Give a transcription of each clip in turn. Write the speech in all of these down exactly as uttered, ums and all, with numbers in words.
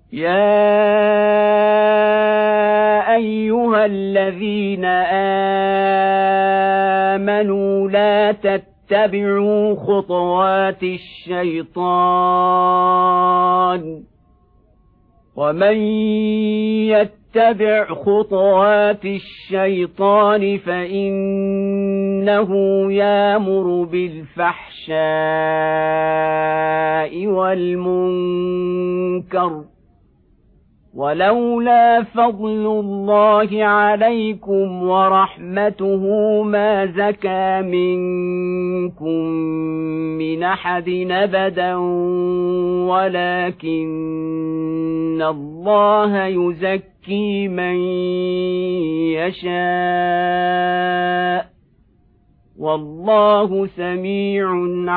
يا أيها الذين آمنوا لا تتبعوا خطوات الشيطان ومن يتبع خطوات الشيطان فإنه يأمر بالفحشاء والمنكر ولولا فضل الله عليكم ورحمته ما زكى منكم من أحد أبدا ولكن الله يزكي من يشاء والله سميع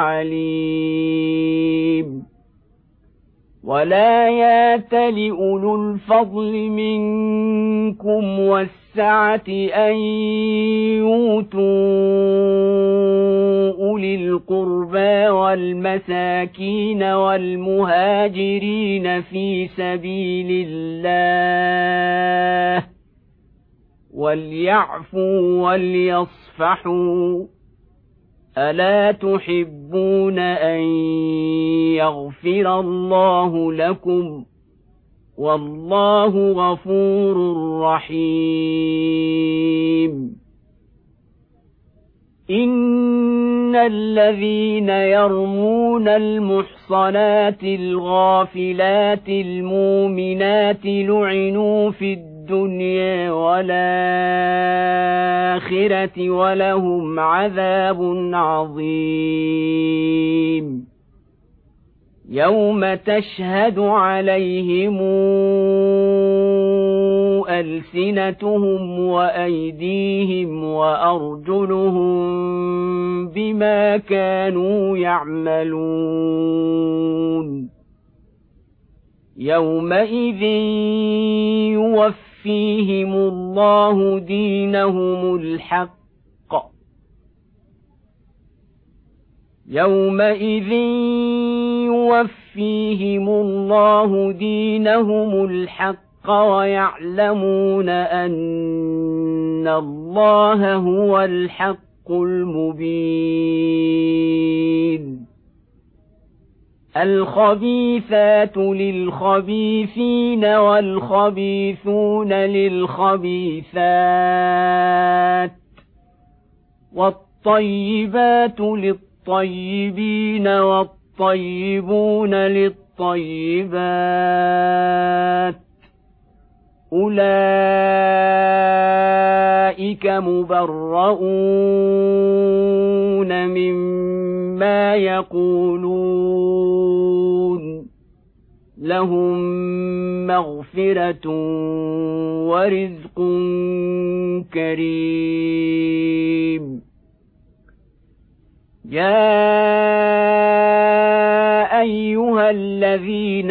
عليم. ولا يأتل أولو الفضل منكم والسعة أن يؤتوا أولي القربى والمساكين والمهاجرين في سبيل الله وليعفوا وليصفحوا ألا تحبون أن يغفر الله لكم والله غفور رحيم. إن الذين يرمون المحصنات الغافلات المؤمنات لعنوا في الدنيا والآخرة ولهم عذاب عظيم. يوم تشهد عليهم ألسنتهم وأيديهم وأرجلهم بما كانوا يعملون. يومئذ يوفيهم الله دينهم الحق يومئذ يوفيهم الله دينهم الحق ويعلمون أن الله هو الحق المبين. الخبيثات للخبيثين والخبيثون للخبيثات والطيبات للطيبين والطيبون للطيبات أولئك مبرؤون مما يقولون لهم مغفرة ورزق كريم. يا أيها الذين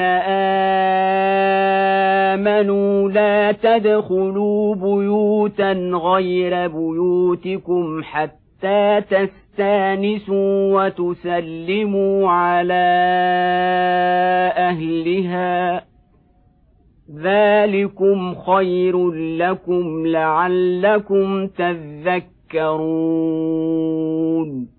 آمنوا لا تدخلوا بيوتا غير بيوتكم حتى تستانسوا وتسلموا على أهلها ذلكم خير لكم لعلكم تذكرون.